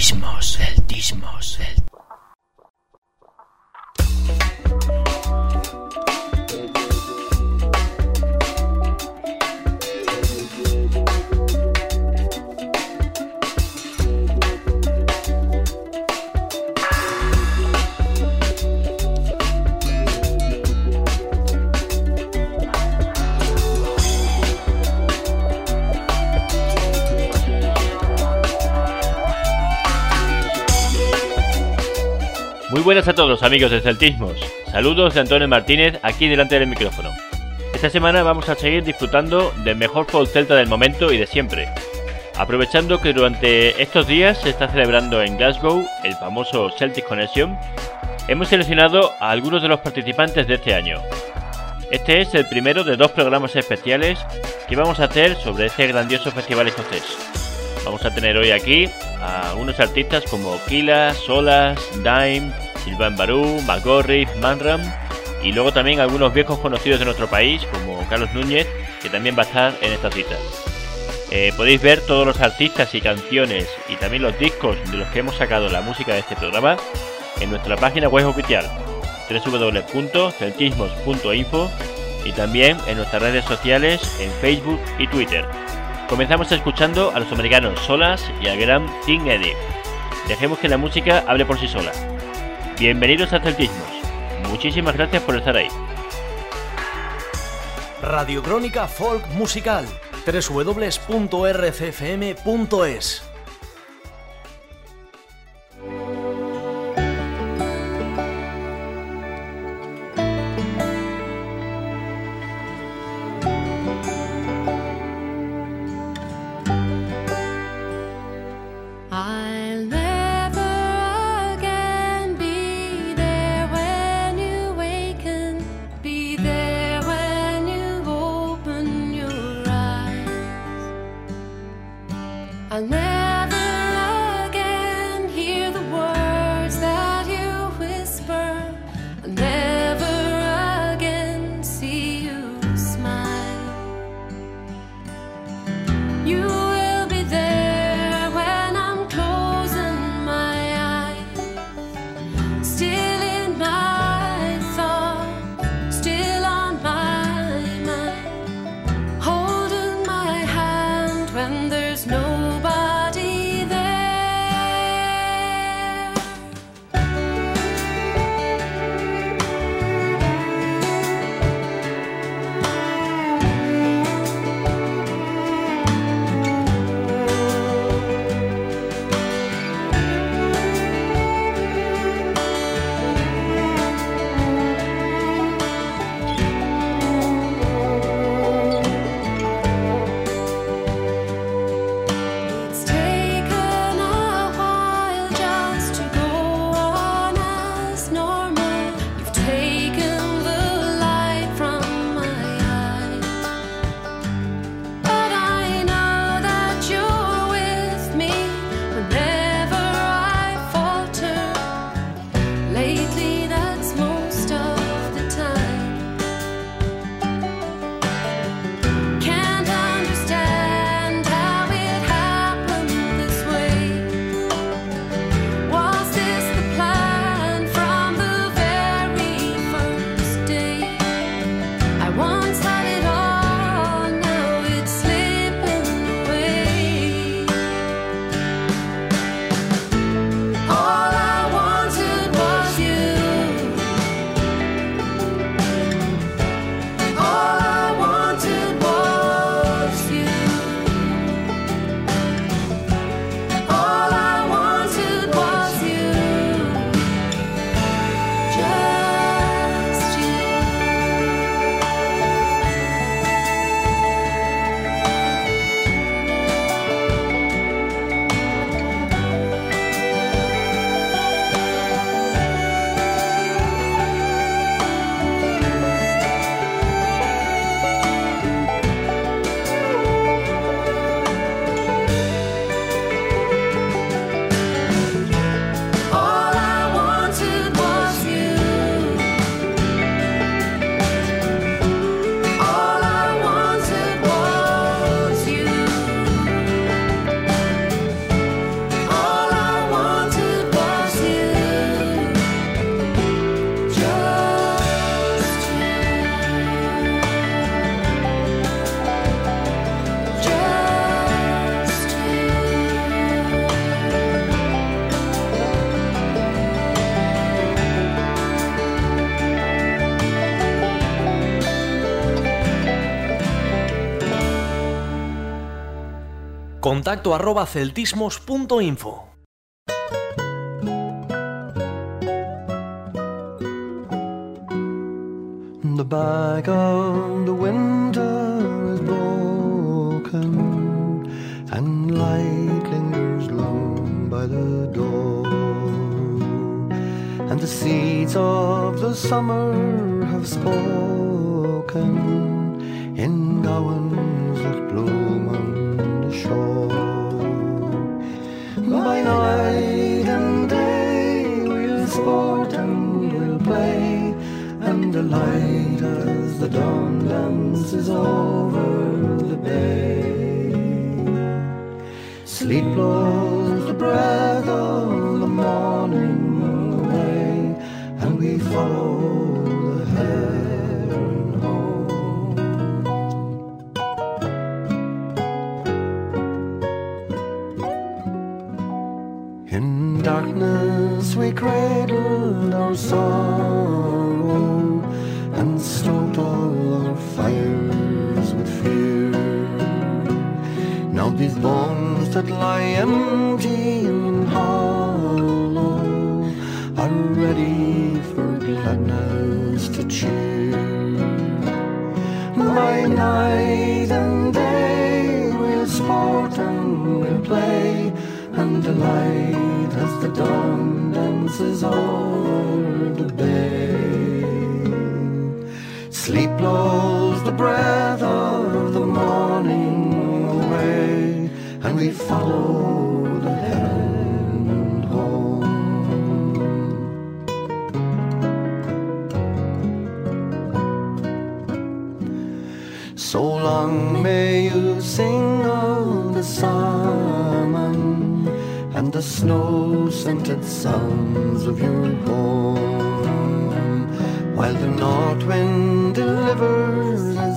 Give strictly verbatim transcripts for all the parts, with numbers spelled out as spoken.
Celtismos, celtismos, celtismos. Muy buenas a todos amigos de Celtismos, saludos de Antonio Martínez aquí delante del micrófono. Esta semana vamos a seguir disfrutando del mejor folk celta del momento y de siempre, aprovechando que durante estos días se está celebrando en Glasgow el famoso Celtic Connection. Hemos seleccionado a algunos de los participantes de este año. Este es el primero de dos programas especiales que vamos a hacer sobre este grandioso festival escocés. Vamos a tener hoy aquí a unos artistas como Killa, Solas, Dime, Sylvain Barou, McGorrick, Manram y luego también algunos viejos conocidos de nuestro país como Carlos Núñez, que también va a estar en esta cita. Eh, podéis ver todos los artistas y canciones y también los discos de los que hemos sacado la música de este programa en nuestra página web oficial doble u doble u doble u punto celtismos punto info y también en nuestras redes sociales en Facebook y Twitter. Comenzamos escuchando a los americanos Solas y al gran Tim Eddy. Dejemos que la música hable por sí sola. Bienvenidos a Celtismos. Muchísimas gracias por estar ahí. Radio Crónica Folk Musical doble u doble u doble u punto r c f m punto es. Contacto arroba celtismos punto info. The back of the window is broken, and light lingers long by the door, and the seeds of the summer have spoken in gowans that bloom on the shore. By night and day we'll sport and we'll play, and the light as the dawn dances over the bay. Sleep blows the breath of the morning away, and we follow the heron home. In darkness we cradled our sorrow and stoked all our fires with fear. Now these bones that lie empty and hollow are ready for gladness to cheer. By night and day we'll sport and we'll play, and the light as the dawn dances over the bay. Sleep blows the breath of the morning away, and we follow the heron home. So long may you sing of the salmon and the snow-scented sounds of your home, while the north wind delivers a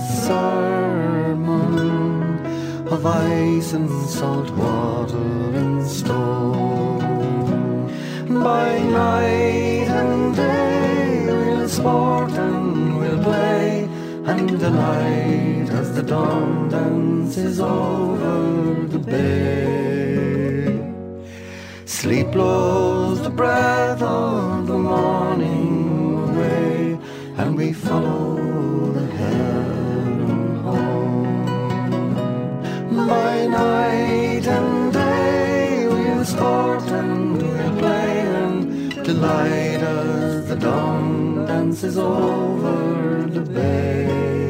sermon of ice and salt water and stone. By night and day we'll sport and we'll play, and the light as the dawn dances over the bay. Sleep blows the breath of the morning away, and we follow the heron home. By night and day we'll sport and we'll play, and delight as the dawn dances over the bay.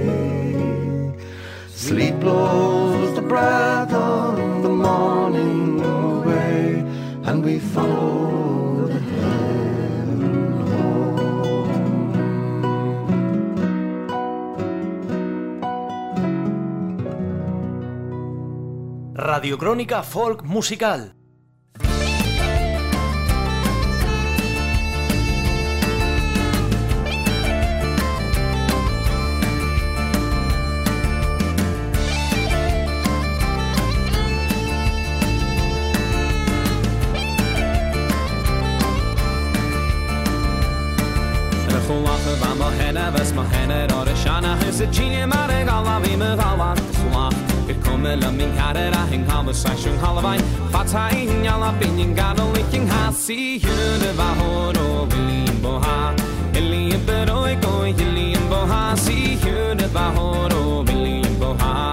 Sleep blows the breath of the morning away, and we follow the heron home. Radiocrónica Folk Musical. Was ma henne or shana is a genie mare gala vi me gala swa ik komme la min kare ra hing conversation halvai fatai nyala bin gala licking ha see you the bahoro limbo ha eli pero ko limbo ha see you the bahoro limbo ha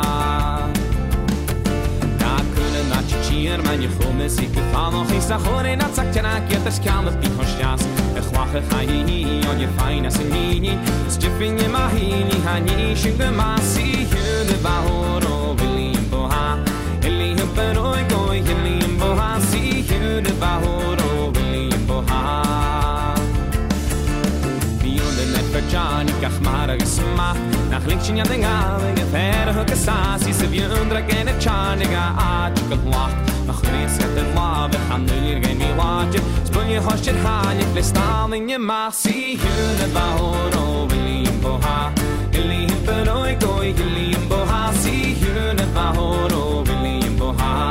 da kunnen na chier man je komme sich gefahren noch ist da hore na sagt na geht das kann mit hostias ich wache hai on je fine as ni stiffing in my hini hani shinga masi the bahoro limbo ha eli pero ko limbo ha see you the bahoro limbo ha beyond the net for Johnny kachmara gesma nach links ja den ave gefer ke sasi se viundra ke ne chaniga a chukla nach reis het de lave gaan nu geen mi watje spul je hosje haje flestaan in je masi the bahoro limbo ha eli pero ko limbo ha see you the bahoro limbo ha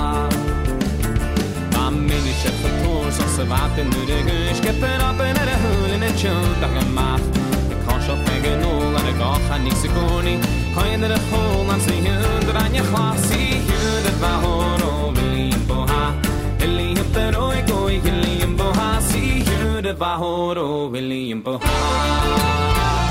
amini chef tour so se vaten nu de gush ke per op in de hul in de chut dag maat ik kan zo tegen nul en ik ga niet secondi kan je de hol aan zien dat aan je glas see you the bahoro Bahoro William Boha.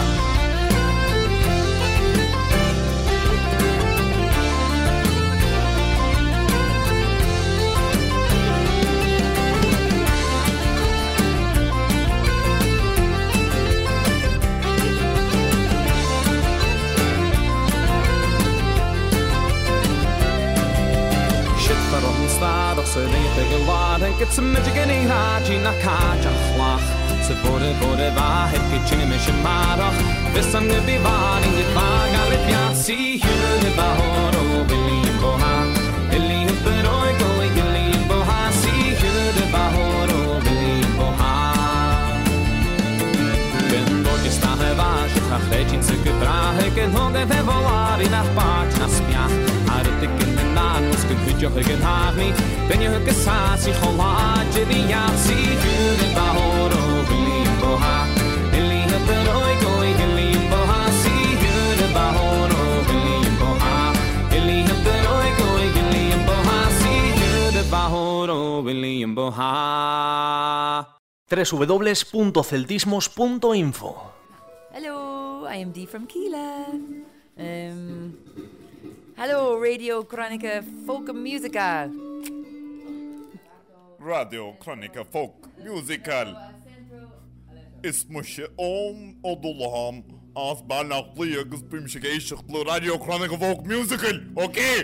So they take a lot and get some magic in Haji Nakaja Flach. So Bode Bode Va, Head Kitchen Mission Mara. This I'm the Bivan in the Bag, Alipia, see here the Bahoro, Billy and Boha. Billy and Beroy going, Billy and Boha, see here the Bahoro, Billy and Boha. When Borges Taheva, Shachajin Sukubrahe, and Hoga Devolari, that part, Naspia. Was good with your hug and have me. Then you hook a sassy hola, Jenny Yapsi, Judy Bahoro, Billy Boha, Billy Haperoi, going Billy Boha, see Judy Bahoro, Billy Boha, Billy Haperoi, going Billy Boha, see Judy Bahoro, Billy Boha. w w w punto celtismos punto info. Hello, I am Dee from Keela. Um, hello, Radio Chronica Folk Musical. Radio Chronica Folk Musical. اسمه شئون أضلهم أصبح نقضية قصبي مشكي شغلو راديو كرونيكا فوك ميوزيكال أوكي.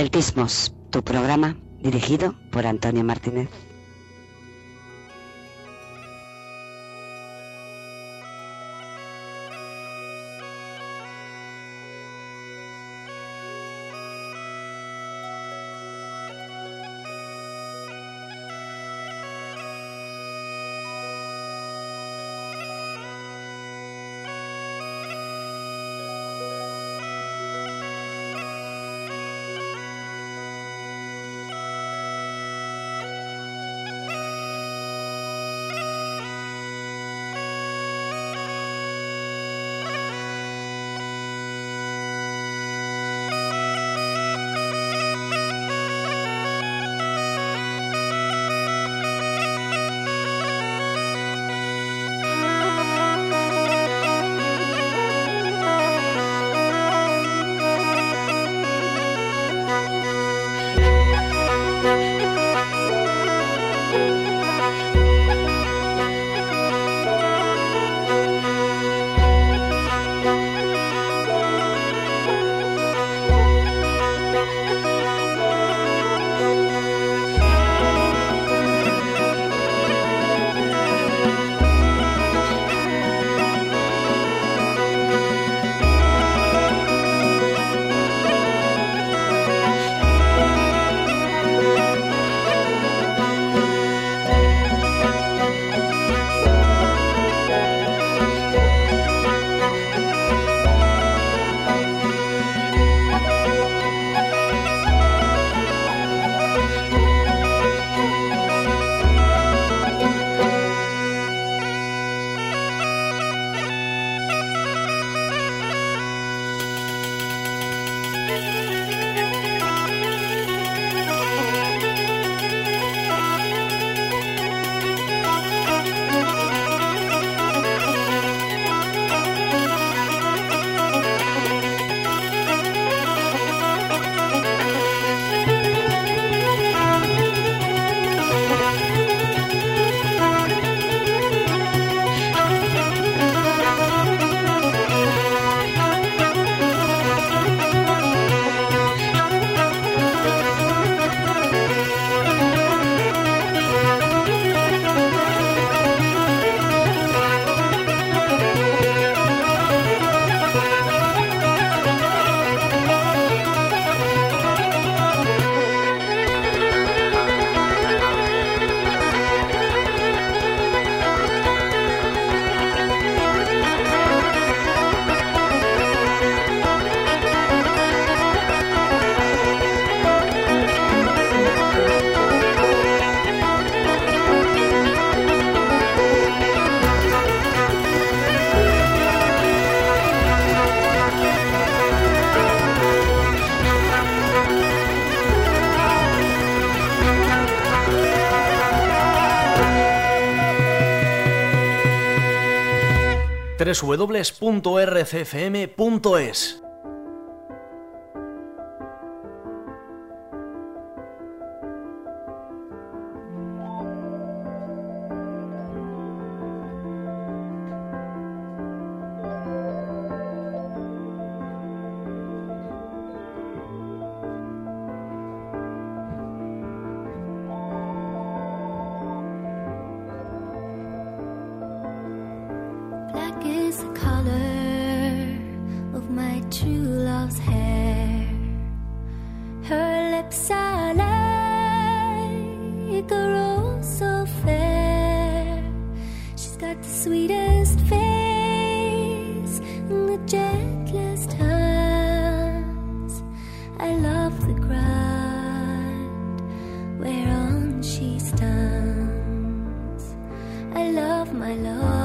Celtismos, tu programa dirigido por Antonio Martínez. doble u doble u doble u punto r c f m punto es. Black is the color of my true love's hair. Her lips are like a rose so fair. She's got the sweetest face and the gentlest hands. I love the ground whereon she stands. I love my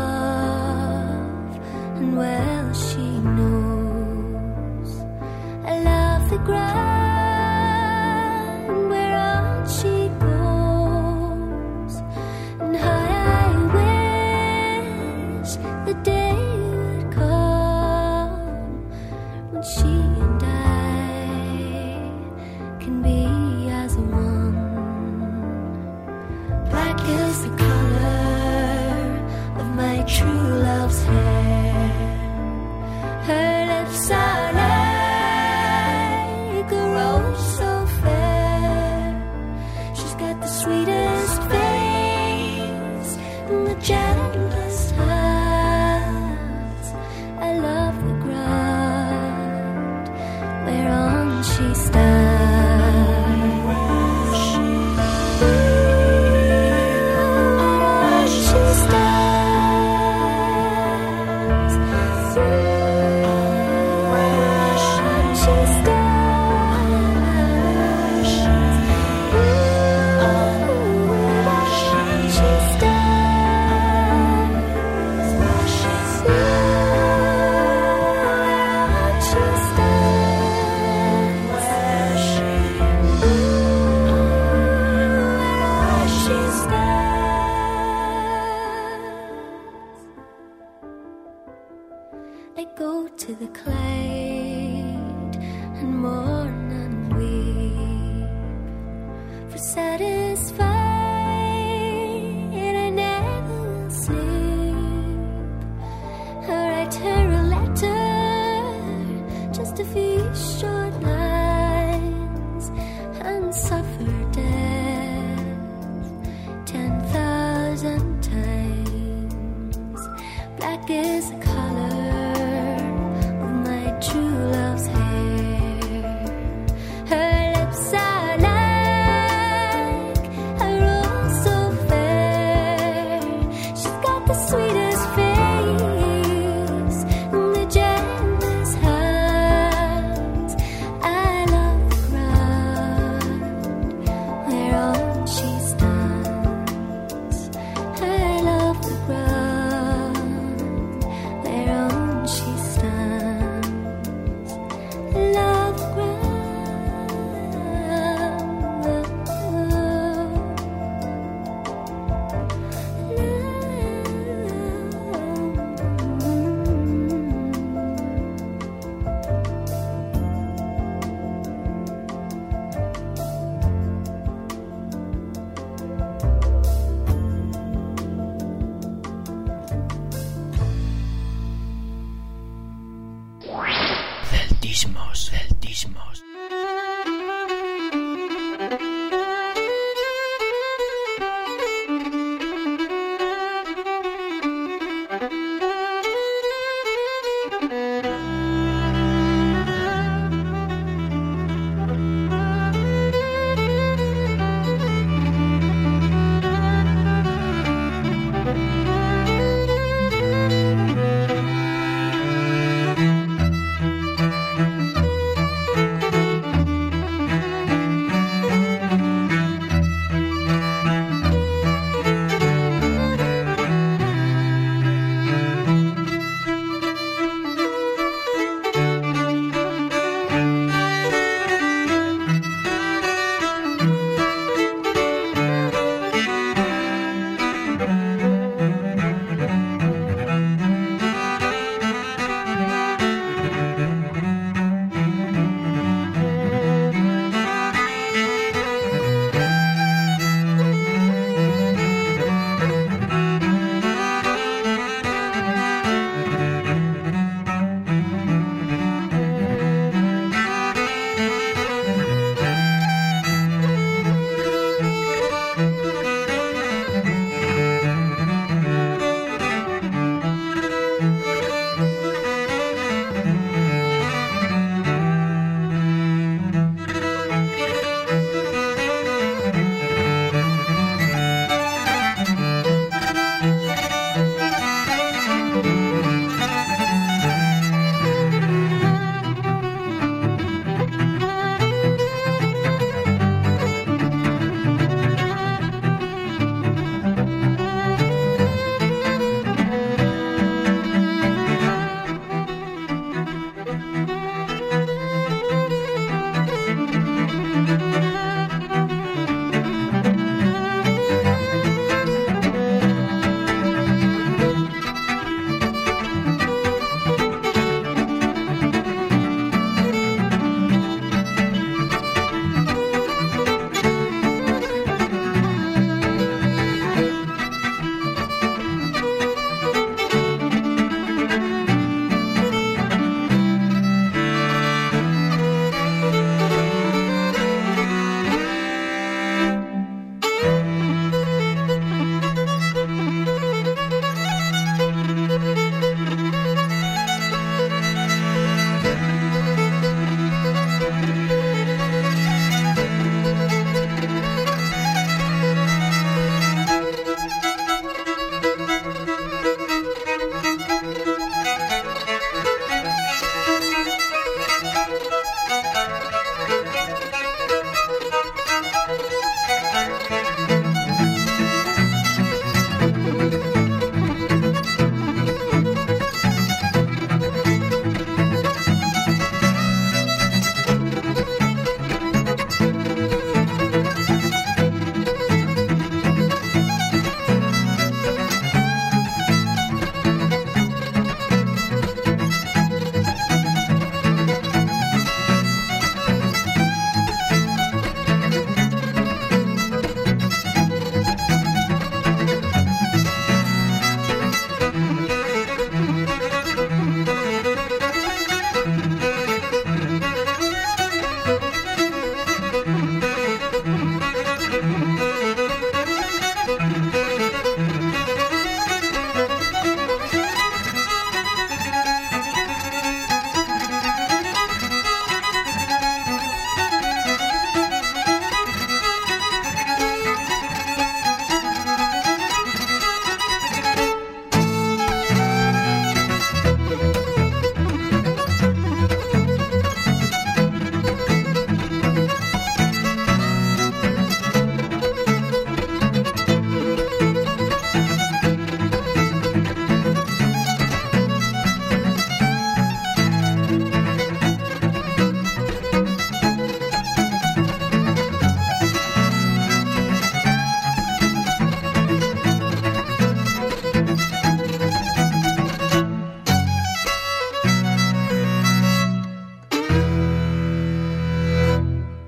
love, and well she knows. I love the ground whereon she goes, and how I wish the day would come when she and I can be as one. Black is the color of my true love's hair. Her lips are like a rose so wait and mourn and weep. For satisfied I never will sleep. I write her a letter, just a few short lines, and suffer death ten thousand times. Black is the color of my true love's hair. Her lips are like a rose so fair. She's got the sweetest face and the gentlest hands. I love the ground whereon she stands. I love the ground whereon she stands. I love the Celtismos, celtismos. Thank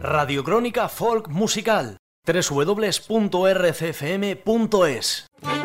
Radiocrónica Folk Musical. doble u doble u doble u punto r c f m punto es.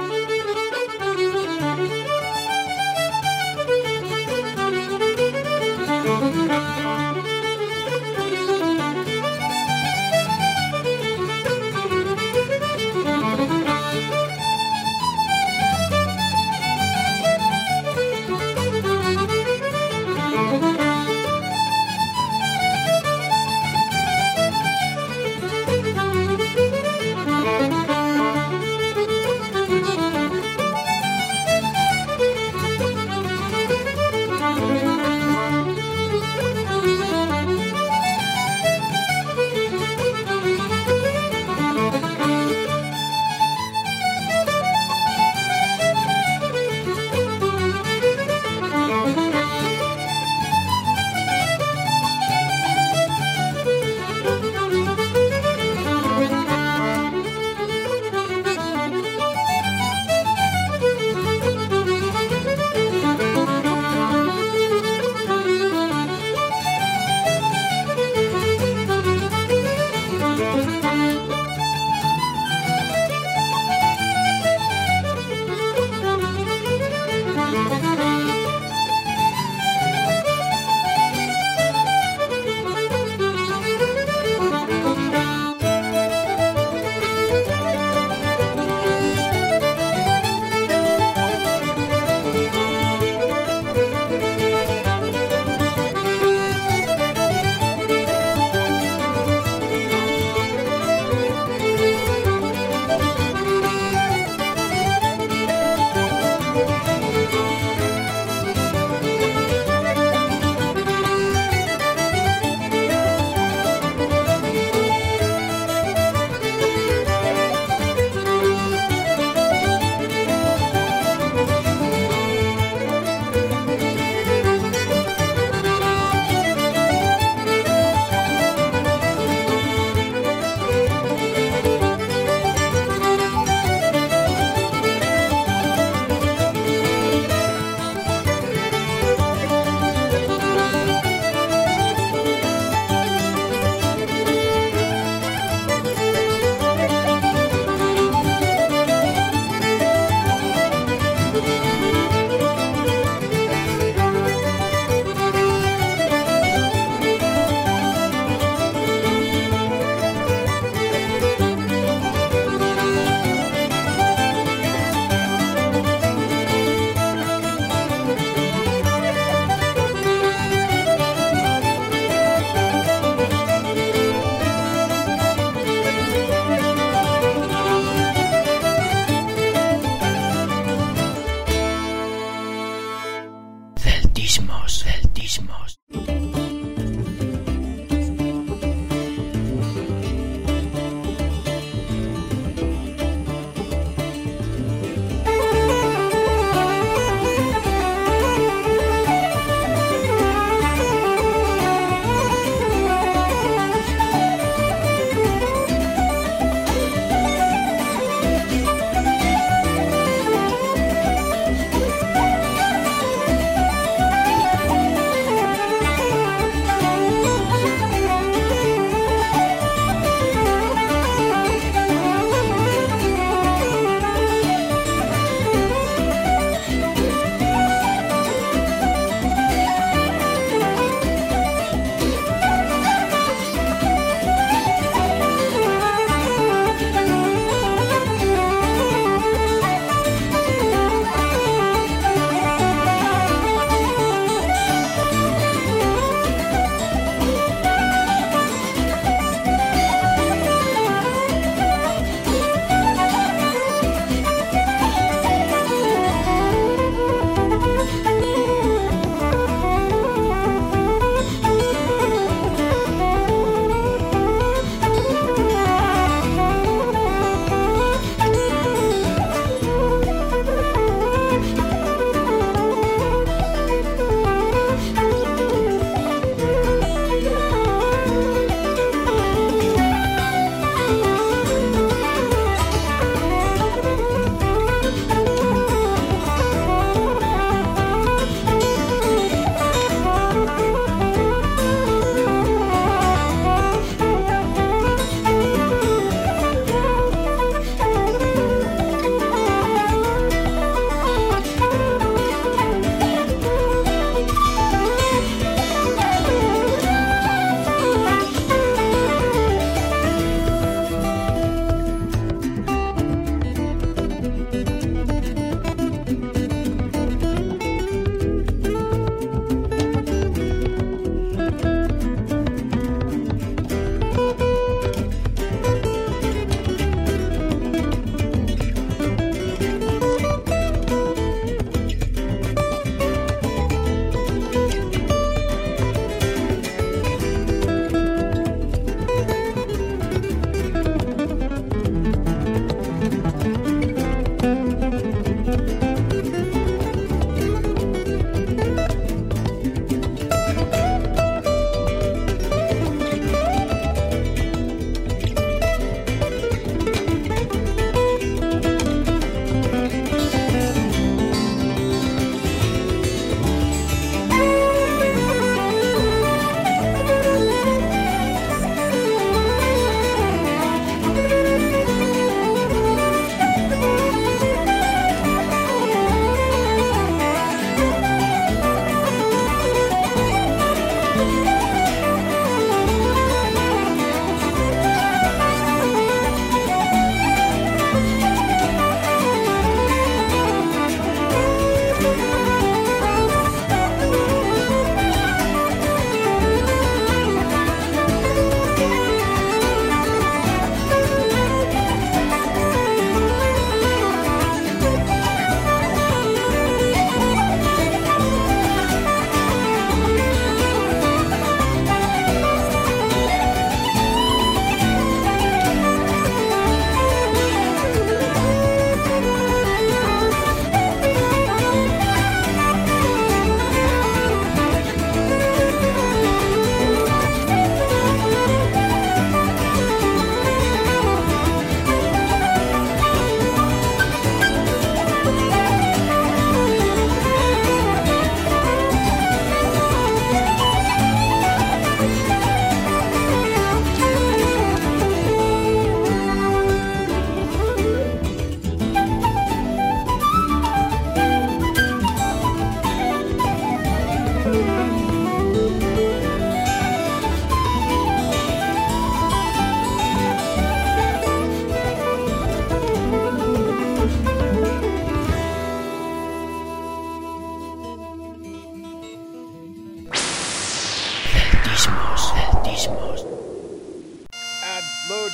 Celtismos, celtismos. Thank Celtismos, Celtismos. And load.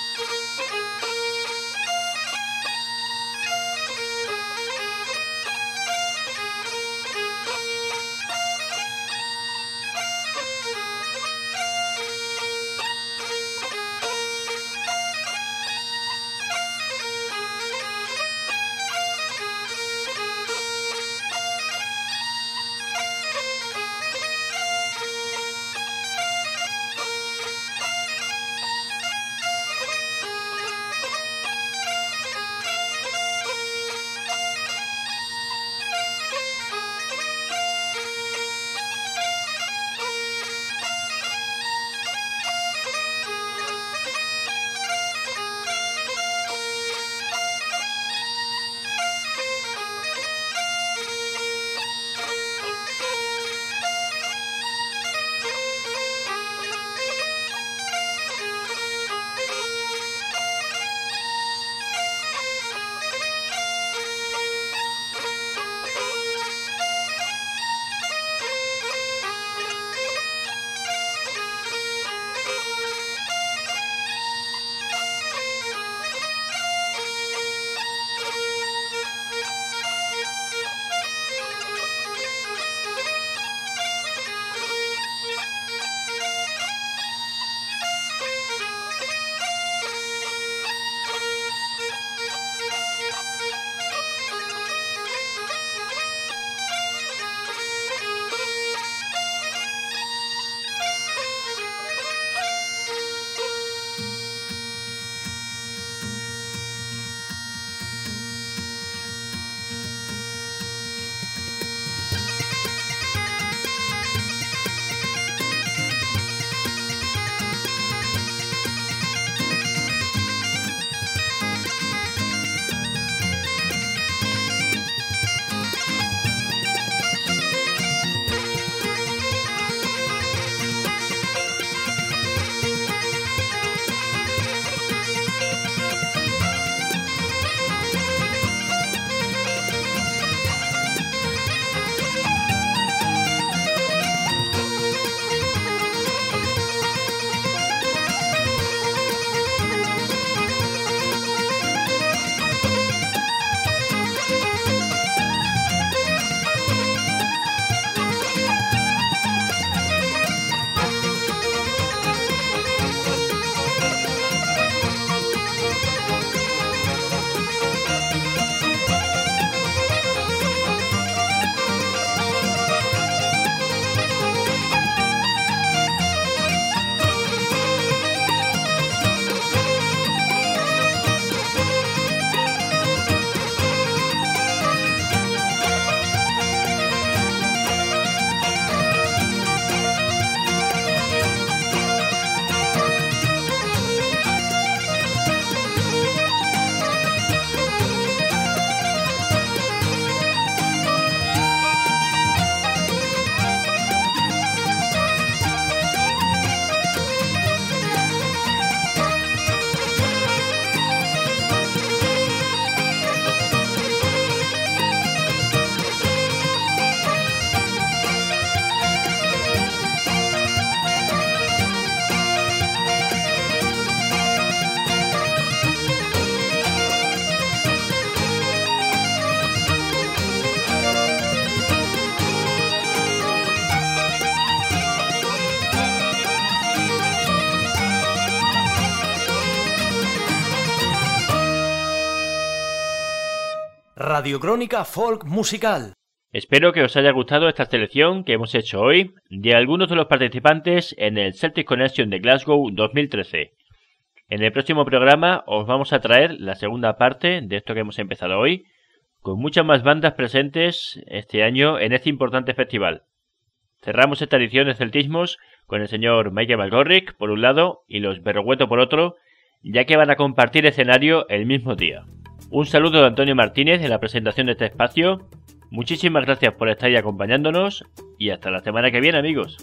Radiocrónica Folk Musical. Espero que os haya gustado esta selección que hemos hecho hoy de algunos de los participantes en el Celtic Connection de Glasgow dos mil trece. En el próximo programa os vamos a traer la segunda parte de esto que hemos empezado hoy, con muchas más bandas presentes este año en este importante festival. Cerramos esta edición de Celtismos con el señor Michael McGorrick por un lado y los Berrogueto por otro, ya que van a compartir escenario el mismo día. Un saludo de Antonio Martínez en la presentación de este espacio. Muchísimas gracias por estar ahí acompañándonos y hasta la semana que viene, amigos.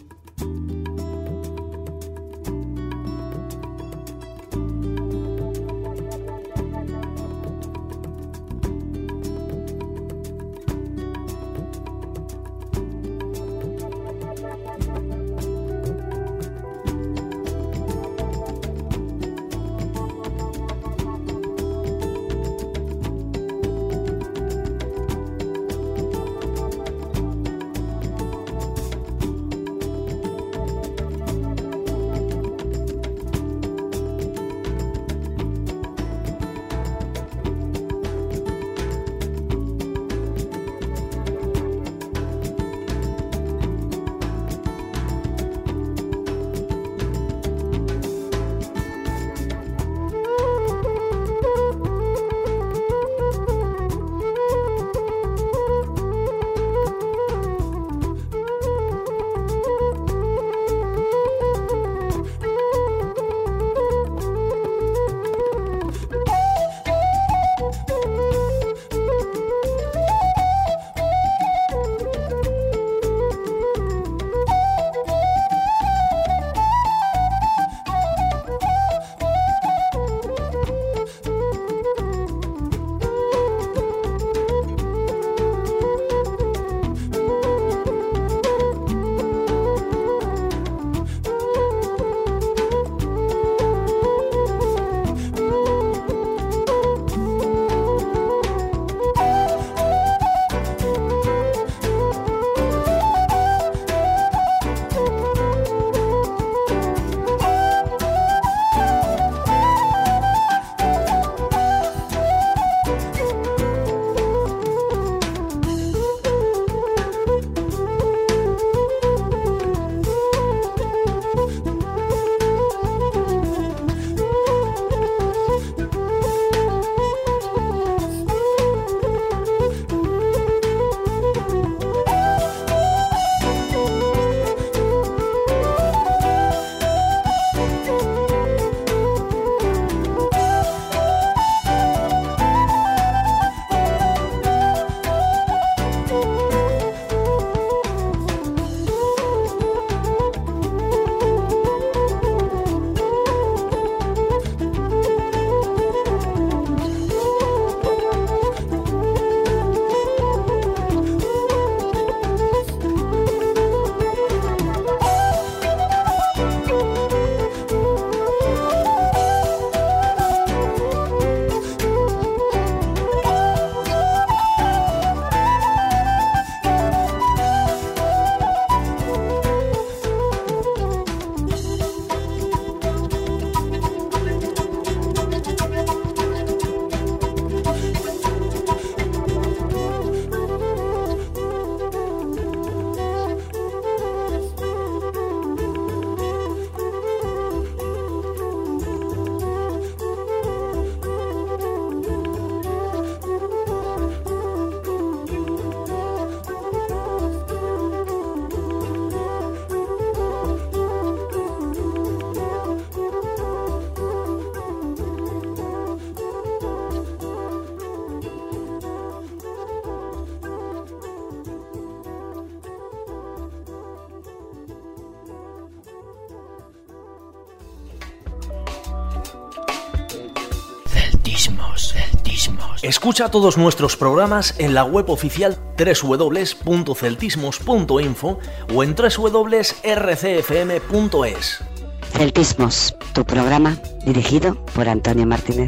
Celtismos, celtismos. Escucha todos nuestros programas en la web oficial doble u doble u doble u punto celtismos punto info o en doble u doble u doble u punto r c f m punto es. Celtismos, tu programa dirigido por Antonio Martínez.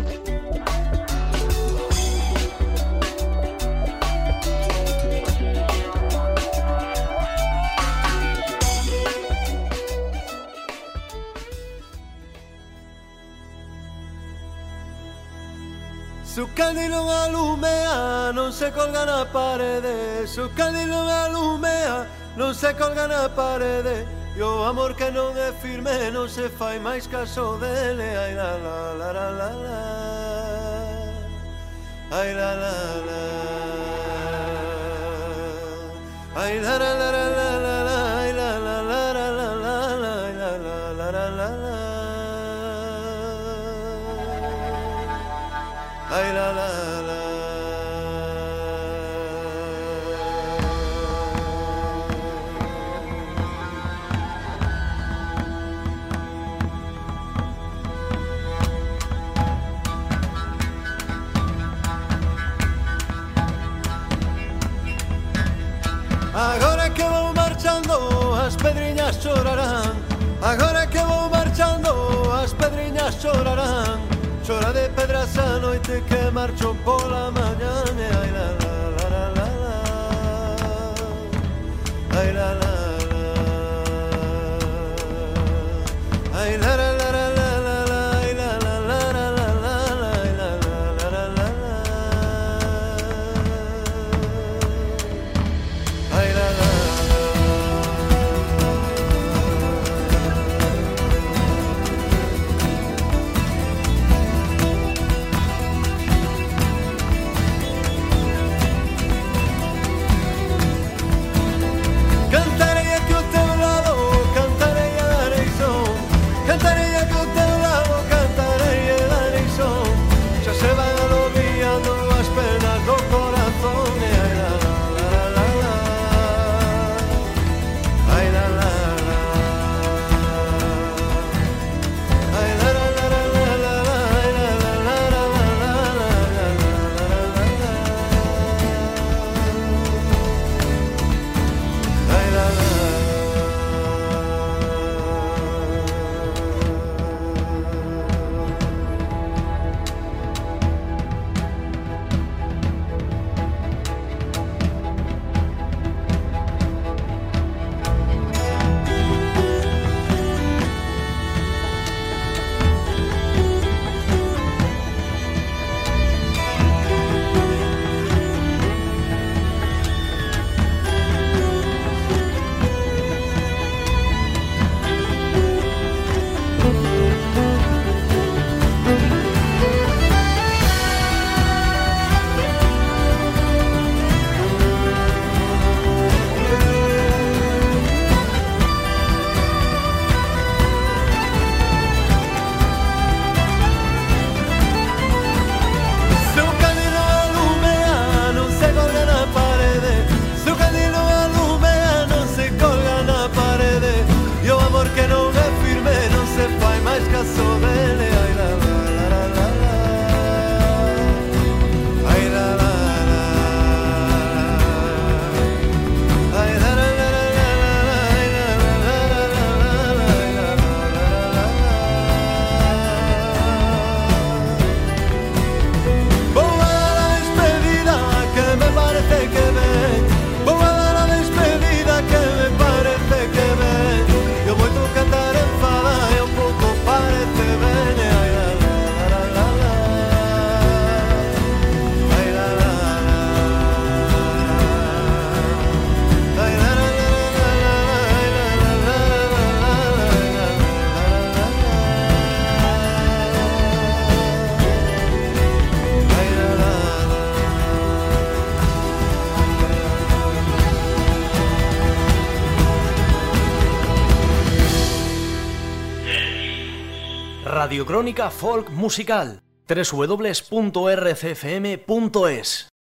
Su candilo alumea, non se colga na parede. Su candilo alumea, non se colga na parede. E o amor que non é firme non se fai máis caso dele. Ai la la la la la la. Ai la la la. Ai la la la la la la. Ai la la la la la la. Ai la la la la la la. Ay la la la. Agora que vou marchando, as pedriñas chorarán. Agora que vou marchando, as pedriñas chorarán. Chora de pedras a noite que marcho pola mañá. Ai la la la la la la. Ai la la la. Ai la la la la la la. Ai la la la la la la. Ai la la la la la la. Ai la la. Radiocrónica Folk Musical. doble u doble u doble u punto r c f m punto es.